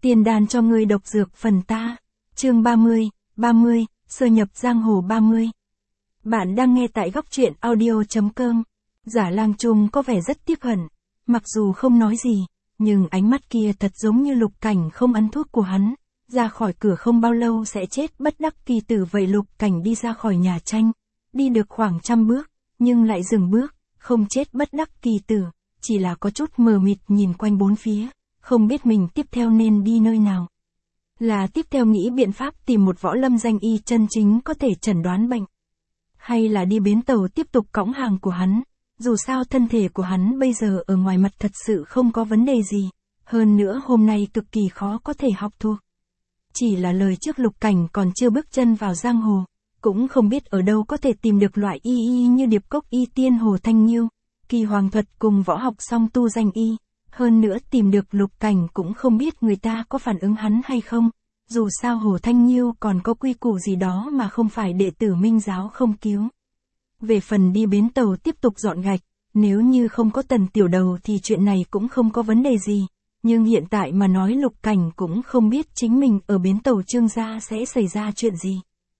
Tiền đàn cho người độc dược phần ta. Chương 30, sơ nhập giang hồ 30. Bạn đang nghe tại góc truyện audio.com. Giả Lang Trung có vẻ rất tiếc hận, mặc dù không nói gì, nhưng ánh mắt kia thật giống như Lục Cảnh không ăn thuốc của hắn, ra khỏi cửa không bao lâu sẽ chết bất đắc kỳ tử vậy. Lục Cảnh đi ra khỏi nhà tranh, đi được khoảng 100 bước, nhưng lại dừng bước, không chết bất đắc kỳ tử, chỉ là có chút mờ mịt nhìn quanh bốn phía, không biết mình tiếp theo nên đi nơi nào. Là tiếp theo nghĩ biện pháp tìm một võ lâm danh y chân chính có thể chẩn đoán bệnh, hay là đi bến tàu tiếp tục cõng hàng của hắn. Dù sao thân thể của hắn bây giờ ở ngoài mặt thật sự không có vấn đề gì, hơn nữa hôm nay cực kỳ khó có thể học thuộc. Chỉ là lời trước Lục Cảnh còn chưa bước chân vào giang hồ, cũng không biết ở đâu có thể tìm được loại y như Điệp Cốc Y Tiên Hồ Thanh Nhiêu, Kỳ Hoàng Thuật cùng võ học song tu danh y. Hơn nữa tìm được Lục Cảnh cũng không biết người ta có phản ứng hắn hay không, dù sao Hồ Thanh Nhiêu còn có quy củ gì đó mà không phải đệ tử Minh giáo không cứu. Về phần đi bến tàu tiếp tục dọn gạch, nếu như không có Tần Tiểu Đầu thì chuyện này cũng không có vấn đề gì, nhưng hiện tại mà nói Lục Cảnh cũng không biết chính mình ở bến tàu Trương gia sẽ xảy ra chuyện gì.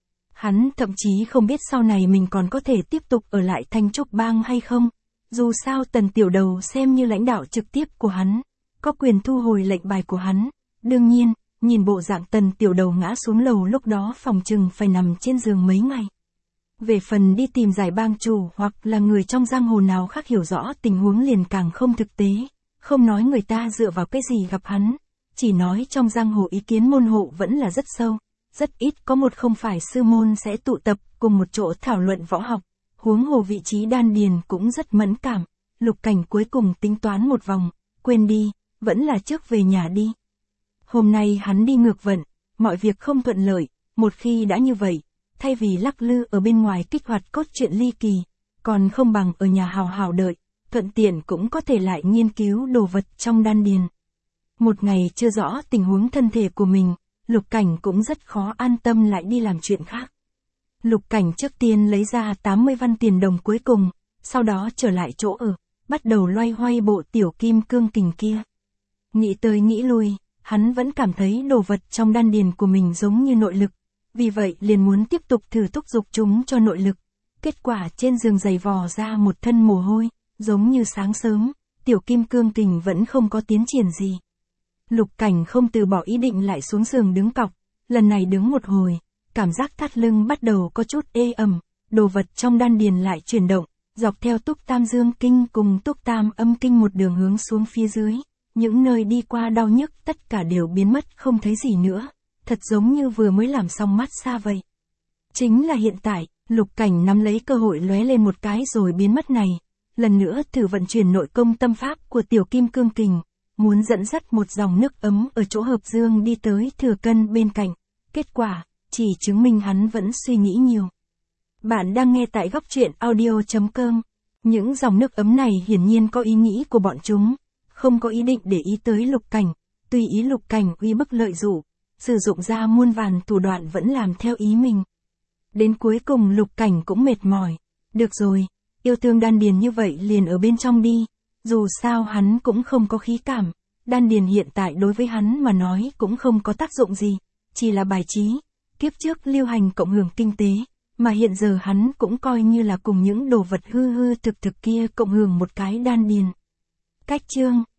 Hắn thậm chí không biết sau này mình còn có thể tiếp tục ở lại Thanh Trúc Bang hay không. Dù sao Tần Tiểu Đầu xem như lãnh đạo trực tiếp của hắn, có quyền thu hồi lệnh bài của hắn. Đương nhiên, nhìn bộ dạng Tần Tiểu Đầu ngã xuống lầu lúc đó phòng chừng phải nằm trên giường mấy ngày. Về phần đi tìm giải bang chủ hoặc là người trong giang hồ nào khác hiểu rõ tình huống liền càng không thực tế, không nói người ta dựa vào cái gì gặp hắn, chỉ nói trong giang hồ ý kiến môn hộ vẫn là rất sâu, rất ít có một không phải sư môn sẽ tụ tập cùng một chỗ thảo luận võ học. Huống hồ vị trí đan điền cũng rất mẫn cảm, Lục Cảnh cuối cùng tính toán một vòng, quên đi, vẫn là trước về nhà đi. Hôm nay hắn đi ngược vận, mọi việc không thuận lợi, một khi đã như vậy, thay vì lắc lư ở bên ngoài kích hoạt cốt truyện ly kỳ, còn không bằng ở nhà hào hào đợi, thuận tiện cũng có thể lại nghiên cứu đồ vật trong đan điền. Một ngày chưa rõ tình huống thân thể của mình, Lục Cảnh cũng rất khó an tâm lại đi làm chuyện khác. Lục Cảnh trước tiên lấy ra 80 văn tiền đồng cuối cùng, sau đó trở lại chỗ ở, bắt đầu loay hoay bộ tiểu kim cương kình kia. Nghĩ tới nghĩ lui, hắn vẫn cảm thấy đồ vật trong đan điền của mình giống như nội lực, vì vậy liền muốn tiếp tục thử thúc giục chúng cho nội lực. Kết quả trên giường giày vò ra một thân mồ hôi, giống như sáng sớm, tiểu kim cương kình vẫn không có tiến triển gì. Lục Cảnh không từ bỏ ý định lại xuống giường đứng cọc, lần này đứng một hồi. Cảm giác thắt lưng bắt đầu có chút ê ẩm, đồ vật trong đan điền lại chuyển động, dọc theo Túc Tam Dương Kinh cùng Túc Tam Âm Kinh một đường hướng xuống phía dưới, những nơi đi qua đau nhức tất cả đều biến mất không thấy gì nữa, thật giống như vừa mới làm xong massage vậy. Chính là hiện tại, Lục Cảnh nắm lấy cơ hội lóe lên một cái rồi biến mất này, lần nữa thử vận chuyển nội công tâm pháp của tiểu kim cương kình, muốn dẫn dắt một dòng nước ấm ở chỗ hợp dương đi tới thừa cân bên cạnh, kết quả chỉ chứng minh hắn vẫn suy nghĩ nhiều. Bạn đang nghe tại góc truyện audio.com. Những dòng nước ấm này hiển nhiên có ý nghĩ của bọn chúng, không có ý định để ý tới Lục Cảnh, tùy ý Lục Cảnh uy bức lợi dụ, sử dụng ra muôn vàn thủ đoạn vẫn làm theo ý mình. Đến cuối cùng Lục Cảnh cũng mệt mỏi, được rồi, yêu thương đan điền như vậy liền ở bên trong đi, dù sao hắn cũng không có khí cảm, đan điền hiện tại đối với hắn mà nói cũng không có tác dụng gì, chỉ là bài trí. Kiếp trước lưu hành cộng hưởng kinh tế, mà hiện giờ hắn cũng coi như là cùng những đồ vật hư hư thực thực kia cộng hưởng một cái đan điền. Cách chương